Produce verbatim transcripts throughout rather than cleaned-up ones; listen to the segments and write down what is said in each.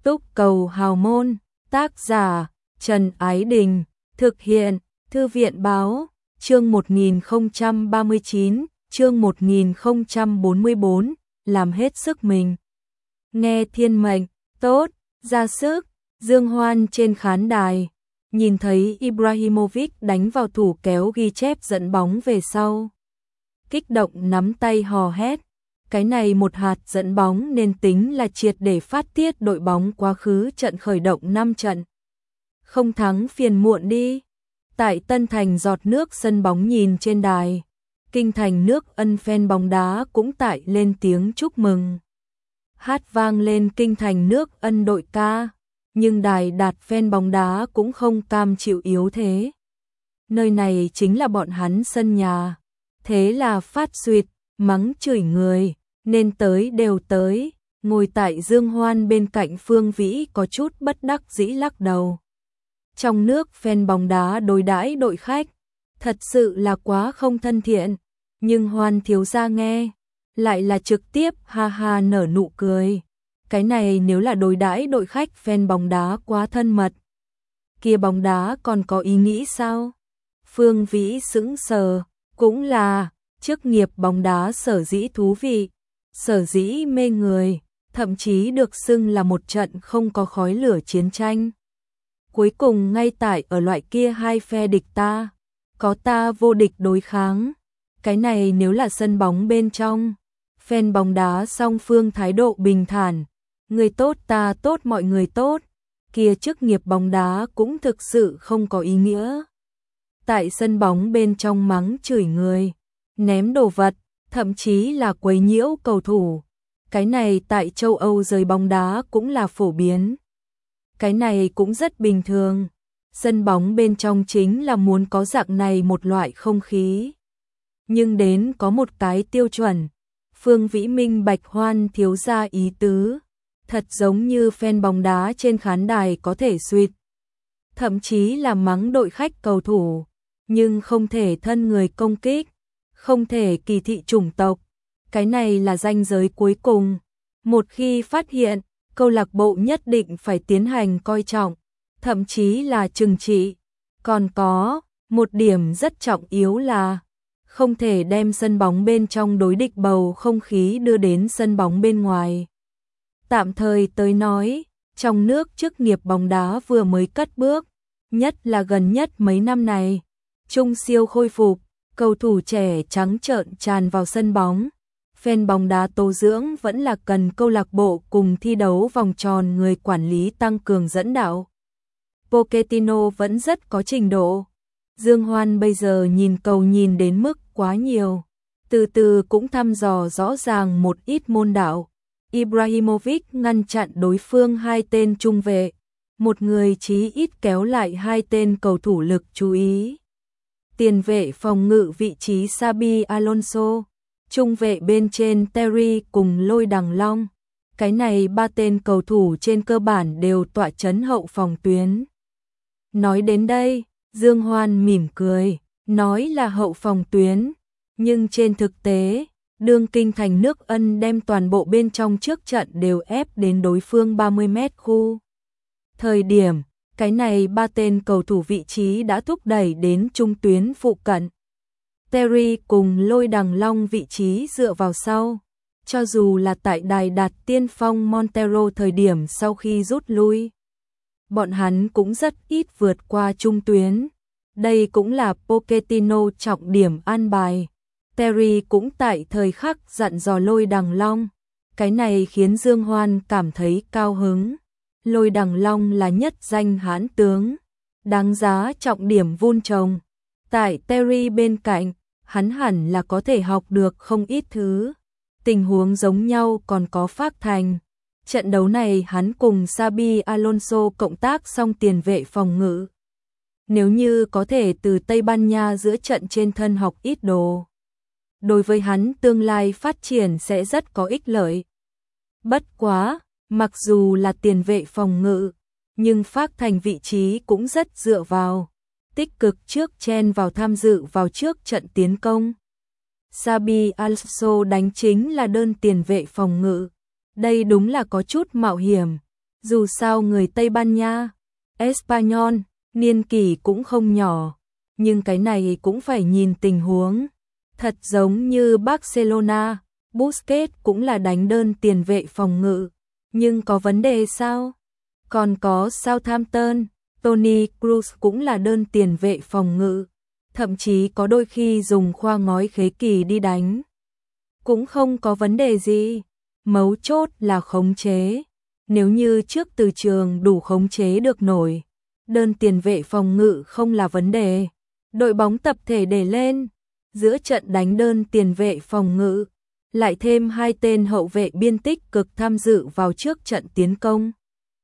Túc Cầu Hào Môn, tác giả Trần Ái Đình, thực hiện Thư viện Báo, chương một nghìn không trăm ba mươi chín, chương một nghìn không trăm bốn mươi bốn, làm hết sức mình. Nghe thiên mệnh, tốt, ra sức, Dương Hoan trên khán đài, nhìn thấy Ibrahimovic đánh vào thủ kéo ghi chép dẫn bóng về sau. Kích động nắm tay hò hét, cái này một hạt dẫn bóng nên tính là triệt để phát tiết đội bóng quá khứ trận khởi động năm trận. Không thắng phiền muộn đi. Tại Tân Thành giọt nước sân bóng nhìn trên đài, kinh thành nước Ân fan bóng đá cũng tại lên tiếng chúc mừng. Hát vang lên kinh thành nước Ân đội ca, nhưng đài đạt fan bóng đá cũng không cam chịu yếu thế. Nơi này chính là bọn hắn sân nhà, thế là phát duyệt, mắng chửi người, nên tới đều tới. Ngồi tại Dương Hoan bên cạnh Phương Vĩ có chút bất đắc dĩ lắc đầu. Trong nước fan bóng đá đối đãi đội khách, thật sự là quá không thân thiện, nhưng Hoan thiếu gia nghe, lại là trực tiếp ha ha nở nụ cười. Cái này nếu là đối đãi đội khách fan bóng đá quá thân mật, kia bóng đá còn có ý nghĩ sao? Phương Vĩ sững sờ, cũng là, chức nghiệp bóng đá sở dĩ thú vị, sở dĩ mê người, thậm chí được xưng là một trận không có khói lửa chiến tranh. Cuối cùng ngay tại ở loại kia hai phe địch ta, có ta vô địch đối kháng. Cái này nếu là sân bóng bên trong, fan bóng đá song phương thái độ bình thản, người tốt ta tốt mọi người tốt, kia chức nghiệp bóng đá cũng thực sự không có ý nghĩa. Tại sân bóng bên trong mắng chửi người, ném đồ vật, thậm chí là quấy nhiễu cầu thủ. Cái này tại châu Âu giới bóng đá cũng là phổ biến. Cái này cũng rất bình thường. Sân bóng bên trong chính là muốn có dạng này một loại không khí. Nhưng đến có một cái tiêu chuẩn. Phương Vĩ minh bạch Hoan thiếu gia ý tứ. Thật giống như fan bóng đá trên khán đài có thể suýt, thậm chí là mắng đội khách cầu thủ, nhưng không thể thân người công kích, không thể kỳ thị chủng tộc. Cái này là ranh giới cuối cùng. Một khi phát hiện, câu lạc bộ nhất định phải tiến hành coi trọng, thậm chí là trừng trị. Còn có, một điểm rất trọng yếu là không thể đem sân bóng bên trong đối địch bầu không khí đưa đến sân bóng bên ngoài. Tạm thời tới nói, trong nước chức nghiệp bóng đá vừa mới cất bước, nhất là gần nhất mấy năm này, trung siêu khôi phục, cầu thủ trẻ trắng trợn tràn vào sân bóng. Fan bóng đá tố dưỡng vẫn là cần câu lạc bộ cùng thi đấu vòng tròn người quản lý tăng cường dẫn đạo. Pochettino vẫn rất có trình độ. Dương Hoan bây giờ nhìn cầu nhìn đến mức quá nhiều, từ từ cũng thăm dò rõ ràng một ít môn đạo. Ibrahimovic ngăn chặn đối phương hai tên trung vệ, một người chí ít kéo lại hai tên cầu thủ lực chú ý. Tiền vệ phòng ngự vị trí Xabi Alonso, trung vệ bên trên Terry cùng Lôi Đằng Long. Cái này ba tên cầu thủ trên cơ bản đều tọa chấn hậu phòng tuyến. Nói đến đây, Dương Hoan mỉm cười, nói là hậu phòng tuyến, nhưng trên thực tế, đương kinh thành nước Ân đem toàn bộ bên trong trước trận đều ép đến đối phương ba mươi mét khu. Thời điểm, cái này ba tên cầu thủ vị trí đã thúc đẩy đến trung tuyến phụ cận. Terry cùng Lôi Đằng Long vị trí dựa vào sau. Cho dù là tại đài đạt tiên phong Montero thời điểm sau khi rút lui, bọn hắn cũng rất ít vượt qua trung tuyến. Đây cũng là Pochettino trọng điểm an bài. Terry cũng tại thời khắc dặn dò Lôi Đằng Long. Cái này khiến Dương Hoan cảm thấy cao hứng. Lôi Đằng Long là nhất danh hãn tướng, đáng giá trọng điểm vun trồng. Tại Terry bên cạnh, hắn hẳn là có thể học được không ít thứ. Tình huống giống nhau còn có Phác Thành. Trận đấu này hắn cùng Xabi Alonso cộng tác xong tiền vệ phòng ngự. Nếu như có thể từ Tây Ban Nha giữa trận trên thân học ít đồ, đối với hắn tương lai phát triển sẽ rất có ích lợi. Bất quá, mặc dù là tiền vệ phòng ngự, nhưng Phác Thành vị trí cũng rất dựa vào, tích cực trước chen vào tham dự vào trước trận tiến công. Xabi Alonso đánh chính là đơn tiền vệ phòng ngự. Đây đúng là có chút mạo hiểm. Dù sao người Tây Ban Nha, Espanyol, niên kỷ cũng không nhỏ, nhưng cái này cũng phải nhìn tình huống. Thật giống như Barcelona, Busquets cũng là đánh đơn tiền vệ phòng ngự, nhưng có vấn đề sao? Còn có Southampton, Toni Kroos cũng là đơn tiền vệ phòng ngự, thậm chí có đôi khi dùng khoa ngói khế kỳ đi đánh. Cũng không có vấn đề gì, mấu chốt là khống chế. Nếu như trước từ trường đủ khống chế được nổi, đơn tiền vệ phòng ngự không là vấn đề. Đội bóng tập thể để lên, giữa trận đánh đơn tiền vệ phòng ngự, lại thêm hai tên hậu vệ biên tích cực tham dự vào trước trận tiến công.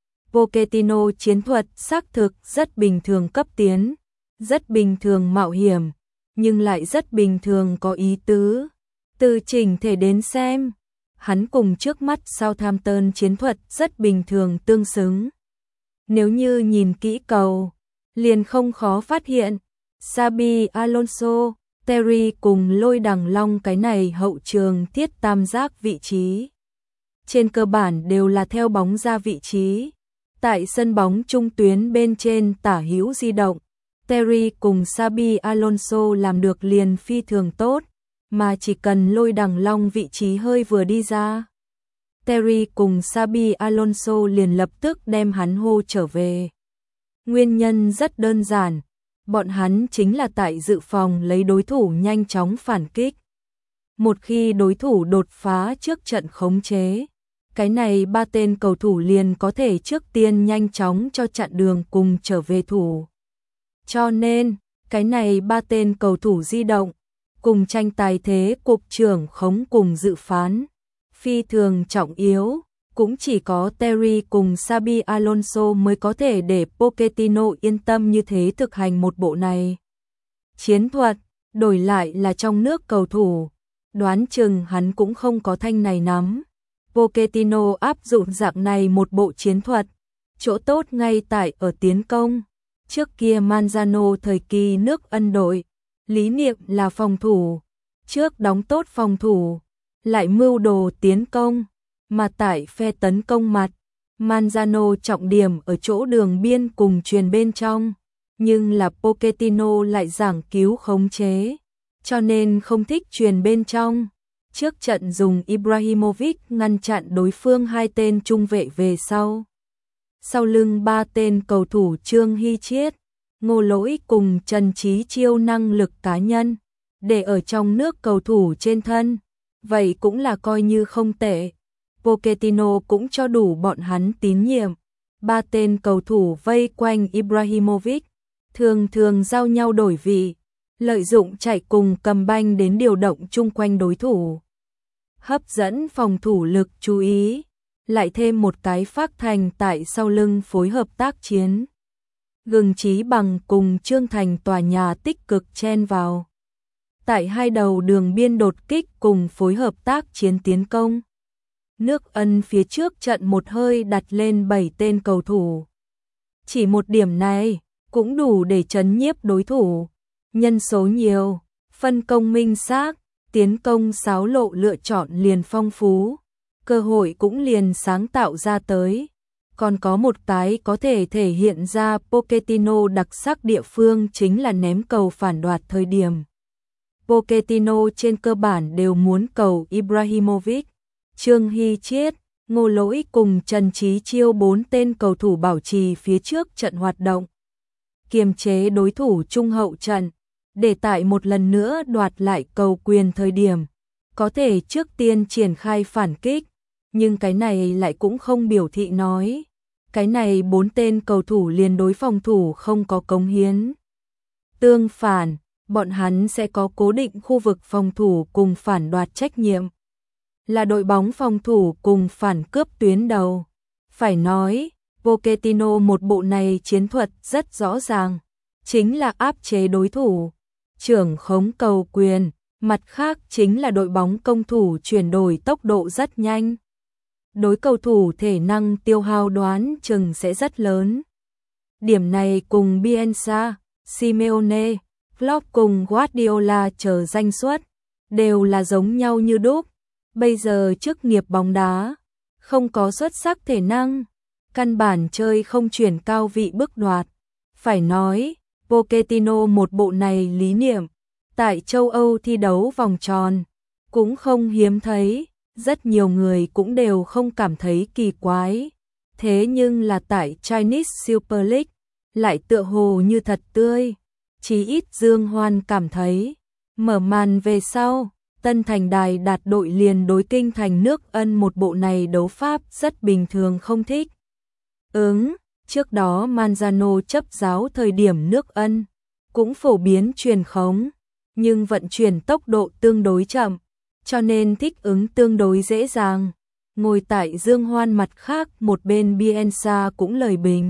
Pochettino chiến thuật xác thực rất bình thường cấp tiến, rất bình thường mạo hiểm, nhưng lại rất bình thường có ý tứ. Từ chỉnh thể đến xem, hắn cùng trước mắt Southampton chiến thuật rất bình thường tương xứng. Nếu như nhìn kỹ cầu, liền không khó phát hiện, Xabi Alonso, Terry cùng Lôi Đằng Long cái này hậu trường thiết tam giác vị trí. Trên cơ bản đều là theo bóng ra vị trí. Tại sân bóng trung tuyến bên trên tả hữu di động, Terry cùng Xabi Alonso làm được liền phi thường tốt, mà chỉ cần Lôi Đằng Long vị trí hơi vừa đi ra, Terry cùng Xabi Alonso liền lập tức đem hắn hô trở về. Nguyên nhân rất đơn giản, bọn hắn chính là tại dự phòng lấy đối thủ nhanh chóng phản kích. Một khi đối thủ đột phá trước trận khống chế, cái này ba tên cầu thủ liền có thể trước tiên nhanh chóng cho chặn đường cùng trở về thủ. Cho nên, cái này ba tên cầu thủ di động, cùng tranh tài thế cục trưởng khống cùng dự phán, phi thường trọng yếu, cũng chỉ có Terry cùng Xabi Alonso mới có thể để Pochettino yên tâm như thế thực hành một bộ này. Chiến thuật, đổi lại là trong nước cầu thủ, đoán chừng hắn cũng không có thanh này nắm. Pochettino áp dụng dạng này một bộ chiến thuật, chỗ tốt ngay tại ở tiến công. Trước kia Manzano thời kỳ nước Ân đội, lý niệm là phòng thủ, trước đóng tốt phòng thủ, lại mưu đồ tiến công, mà tại phe tấn công mặt, Manzano trọng điểm ở chỗ đường biên cùng chuyền bên trong, nhưng là Pochettino lại giảng cứu khống chế, cho nên không thích chuyền bên trong. Trước trận dùng Ibrahimovic ngăn chặn đối phương hai tên trung vệ về sau. Sau lưng ba tên cầu thủ Trương Hy Chiết, Ngô Lỗi cùng Trần Chí Chiêu năng lực cá nhân, để ở trong nước cầu thủ trên thân, vậy cũng là coi như không tệ. Pochettino cũng cho đủ bọn hắn tín nhiệm. Ba tên cầu thủ vây quanh Ibrahimovic, thường thường giao nhau đổi vị, lợi dụng chạy cùng cầm banh đến điều động chung quanh đối thủ, hấp dẫn phòng thủ lực chú ý, lại thêm một cái Phác Thành tại sau lưng phối hợp tác chiến. Gừng Chí Bằng cùng Trương Thành tòa nhà tích cực chen vào. Tại hai đầu đường biên đột kích cùng phối hợp tác chiến tiến công. Nước Ân phía trước trận một hơi đặt lên bảy tên cầu thủ. Chỉ một điểm này cũng đủ để trấn nhiếp đối thủ. Nhân số nhiều, phân công minh xác, tiến công xáo lộ lựa chọn liền phong phú, cơ hội cũng liền sáng tạo ra tới. Còn có một cái có thể thể hiện ra Pochettino đặc sắc địa phương chính là ném cầu phản đoạt thời điểm. Pochettino trên cơ bản đều muốn cầu Ibrahimovic, Trương Hy Chiết, Ngô Lỗi cùng Trần Chí Chiêu bốn tên cầu thủ bảo trì phía trước trận hoạt động, kiềm chế đối thủ trung hậu trận, để tại một lần nữa đoạt lại cầu quyền thời điểm, có thể trước tiên triển khai phản kích, nhưng cái này lại cũng không biểu thị nói, cái này bốn tên cầu thủ liền đối phòng thủ không có cống hiến. Tương phản, bọn hắn sẽ có cố định khu vực phòng thủ cùng phản đoạt trách nhiệm, là đội bóng phòng thủ cùng phản cướp tuyến đầu. Phải nói, Pochettino một bộ này chiến thuật rất rõ ràng, chính là áp chế đối thủ, trưởng khống cầu quyền, mặt khác chính là đội bóng công thủ chuyển đổi tốc độ rất nhanh. Đối cầu thủ thể năng tiêu hao đoán chừng sẽ rất lớn. Điểm này cùng Bielsa, Simeone, Klopp cùng Guardiola chờ danh xuất, đều là giống nhau như đúc. Bây giờ chức nghiệp bóng đá, không có xuất sắc thể năng, căn bản chơi không chuyển cao vị bước đoạt. Phải nói, Pochettino một bộ này lý niệm, tại châu Âu thi đấu vòng tròn, cũng không hiếm thấy, rất nhiều người cũng đều không cảm thấy kỳ quái. Thế nhưng là tại Chinese Super League, lại tựa hồ như thật tươi, chí ít Dương Hoan cảm thấy. Mở màn về sau, Tân Thành Đài đạt đội liền đối Kinh Thành nước Ân một bộ này đấu pháp rất bình thường không thích. Ứng, trước đó Manzano chấp giáo thời điểm nước Ân, cũng phổ biến truyền khống, nhưng vận chuyển tốc độ tương đối chậm, cho nên thích ứng tương đối dễ dàng. Ngồi tại Dương Hoan mặt khác một bên Bielsa cũng lời bình.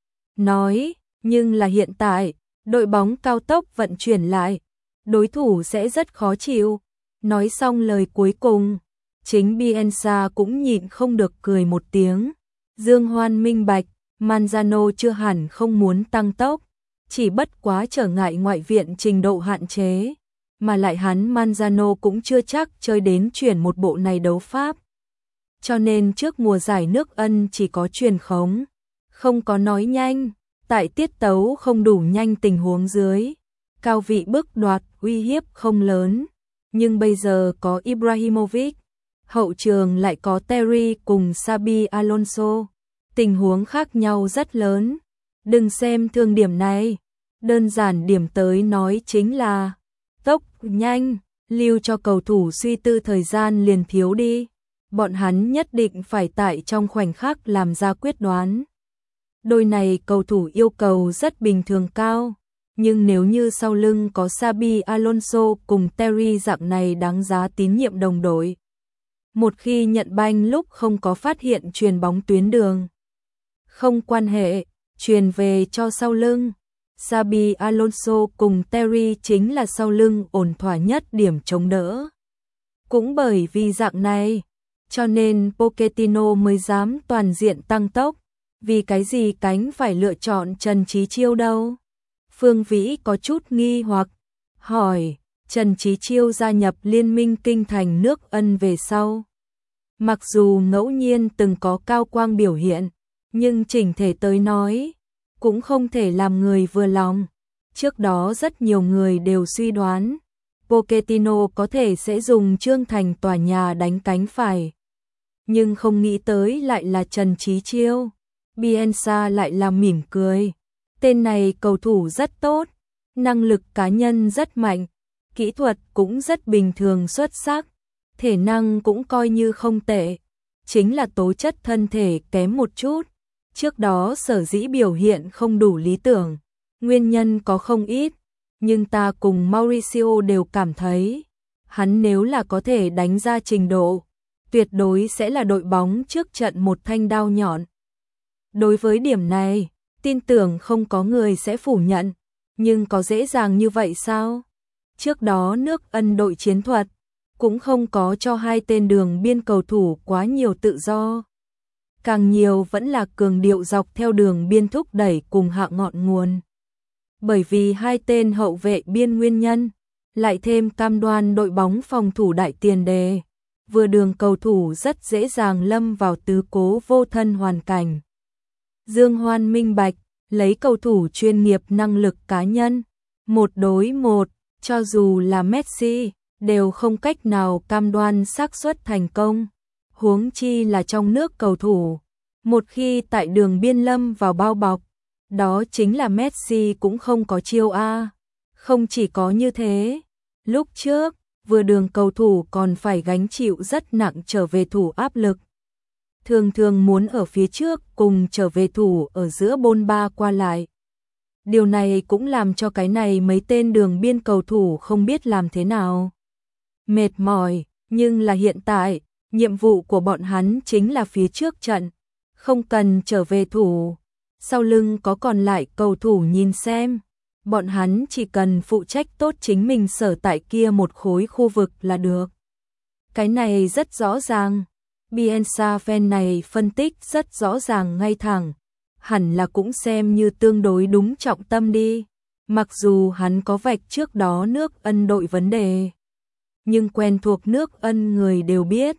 Nói, nhưng là hiện tại, đội bóng cao tốc vận chuyển lại, đối thủ sẽ rất khó chịu. Nói xong lời cuối cùng, chính Bielsa cũng nhịn không được cười một tiếng. Dương Hoan minh bạch, Manzano chưa hẳn không muốn tăng tốc, chỉ bất quá trở ngại ngoại viện trình độ hạn chế, mà lại hắn Manzano cũng chưa chắc chơi đến chuyển một bộ này đấu pháp. Cho nên trước mùa giải nước Ân chỉ có truyền khống, không có nói nhanh, tại tiết tấu không đủ nhanh tình huống dưới, cao vị bước đoạt uy hiếp không lớn, nhưng bây giờ có Ibrahimovic, hậu trường lại có Terry cùng Xabi Alonso, tình huống khác nhau rất lớn. Đừng xem thường điểm này, đơn giản điểm tới nói chính là tốc nhanh, lưu cho cầu thủ suy tư thời gian liền thiếu đi. Bọn hắn nhất định phải tại trong khoảnh khắc làm ra quyết đoán. Đôi này cầu thủ yêu cầu rất bình thường cao, nhưng nếu như sau lưng có Xabi Alonso cùng Terry dạng này đáng giá tín nhiệm đồng đội, một khi nhận banh lúc không có phát hiện truyền bóng tuyến đường, không quan hệ, truyền về cho sau lưng. Xabi Alonso cùng Terry chính là sau lưng ổn thỏa nhất điểm chống đỡ. Cũng bởi vì dạng này, cho nên Pochettino mới dám toàn diện tăng tốc. Vì cái gì cánh phải lựa chọn Trần Chí Chiêu đâu? Phương Vĩ có chút nghi hoặc, hỏi, Trần Chí Chiêu gia nhập liên minh Kinh Thành nước Ân về sau. Mặc dù ngẫu nhiên từng có cao quang biểu hiện, nhưng chỉnh thể tới nói, cũng không thể làm người vừa lòng. Trước đó rất nhiều người đều suy đoán, Pochettino có thể sẽ dùng Trương Thành tòa nhà đánh cánh phải. Nhưng không nghĩ tới lại là Trần Chí Chiêu. Bielsa lại là mỉm cười. Tên này cầu thủ rất tốt, năng lực cá nhân rất mạnh, kỹ thuật cũng rất bình thường xuất sắc, thể năng cũng coi như không tệ, chính là tố chất thân thể kém một chút. Trước đó sở dĩ biểu hiện không đủ lý tưởng, nguyên nhân có không ít, nhưng ta cùng Mauricio đều cảm thấy, hắn nếu là có thể đánh ra trình độ, tuyệt đối sẽ là đội bóng trước trận một thanh đao nhọn. Đối với điểm này, tin tưởng không có người sẽ phủ nhận, nhưng có dễ dàng như vậy sao? Trước đó nước Ân đội chiến thuật, cũng không có cho hai tên đường biên cầu thủ quá nhiều tự do. Càng nhiều vẫn là cường điệu dọc theo đường biên thúc đẩy cùng hạ ngọn nguồn. Bởi vì hai tên hậu vệ biên nguyên nhân, lại thêm cam đoan đội bóng phòng thủ đại tiền đề, vừa đường cầu thủ rất dễ dàng lâm vào tứ cố vô thân hoàn cảnh. Dương Hoan minh bạch, lấy cầu thủ chuyên nghiệp năng lực cá nhân, một đối một, cho dù là Messi, đều không cách nào cam đoan xác suất thành công. Huống chi là trong nước cầu thủ, một khi tại đường biên lâm vào bao bọc, đó chính là Messi cũng không có chiêu A. Không chỉ có như thế, lúc trước, vừa đường cầu thủ còn phải gánh chịu rất nặng trở về thủ áp lực. Thường thường muốn ở phía trước cùng trở về thủ ở giữa bôn ba qua lại. Điều này cũng làm cho cái này mấy tên đường biên cầu thủ không biết làm thế nào. Mệt mỏi, nhưng là hiện tại, nhiệm vụ của bọn hắn chính là phía trước trận, không cần trở về thủ. Sau lưng có còn lại cầu thủ nhìn xem, bọn hắn chỉ cần phụ trách tốt chính mình sở tại kia một khối khu vực là được. Cái này rất rõ ràng. Bielsa fan này phân tích rất rõ ràng ngay thẳng, hẳn là cũng xem như tương đối đúng trọng tâm đi. Mặc dù hắn có vạch trước đó nước Ân đội vấn đề, nhưng quen thuộc nước Ân người đều biết,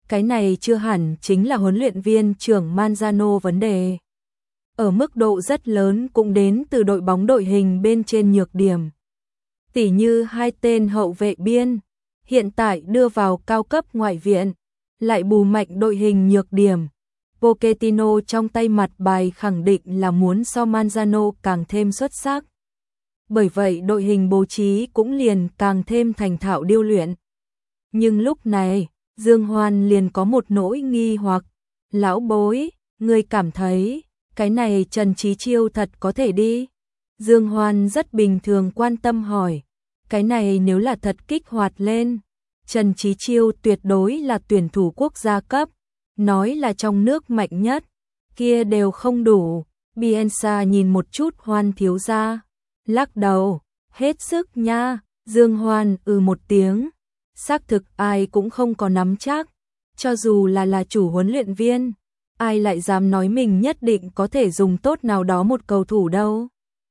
cái này chưa hẳn chính là huấn luyện viên trưởng Manzano vấn đề. Ở mức độ rất lớn cũng đến từ đội bóng đội hình bên trên nhược điểm. Tỉ như hai tên hậu vệ biên, hiện tại đưa vào cao cấp ngoại viện, lại bù mạnh đội hình nhược điểm. Pochettino trong tay mặt bài khẳng định là muốn so Manzano càng thêm xuất sắc. Bởi vậy đội hình bố trí cũng liền càng thêm thành thạo điêu luyện. Nhưng lúc này, Dương Hoan liền có một nỗi nghi hoặc. Lão bối, ngươi cảm thấy, cái này Trần Chí Chiêu thật có thể đi? Dương Hoan rất bình thường quan tâm hỏi. Cái này nếu là thật kích hoạt lên, Trần Chí Chiêu tuyệt đối là tuyển thủ quốc gia cấp. Nói là trong nước mạnh nhất, kia đều không đủ. Bielsa nhìn một chút Hoan thiếu gia, lắc đầu, hết sức nha. Dương Hoan ừ một tiếng, xác thực ai cũng không có nắm chắc, cho dù là là chủ huấn luyện viên, ai lại dám nói mình nhất định có thể dùng tốt nào đó một cầu thủ đâu.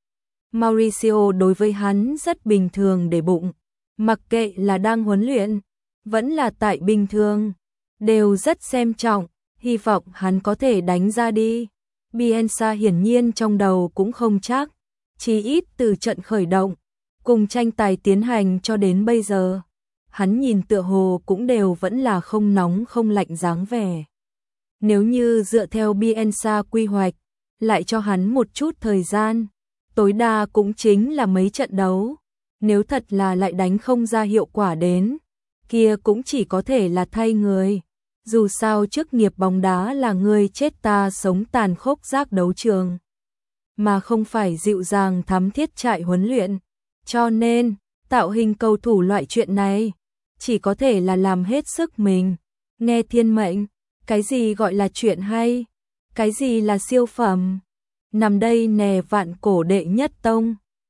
Mauricio đối với hắn rất bình thường để bụng, mặc kệ là đang huấn luyện, vẫn là tại bình thường, đều rất xem trọng, hy vọng hắn có thể đánh ra đi. Bielsa hiển nhiên trong đầu cũng không chắc, chỉ ít từ trận khởi động, cùng tranh tài tiến hành cho đến bây giờ, hắn nhìn tựa hồ cũng đều vẫn là không nóng không lạnh dáng vẻ. Nếu như dựa theo Bielsa quy hoạch, lại cho hắn một chút thời gian, tối đa cũng chính là mấy trận đấu. Nếu thật là lại đánh không ra hiệu quả đến, kia cũng chỉ có thể là thay người. Dù sao chức nghiệp bóng đá là người chết ta sống tàn khốc rác đấu trường, mà không phải dịu dàng thắm thiết trại huấn luyện. Cho nên, tạo hình cầu thủ loại chuyện này, chỉ có thể là làm hết sức mình. Nghe thiên mệnh, cái gì gọi là chuyện hay, cái gì là siêu phẩm. Nằm đây nè vạn cổ đệ nhất tông.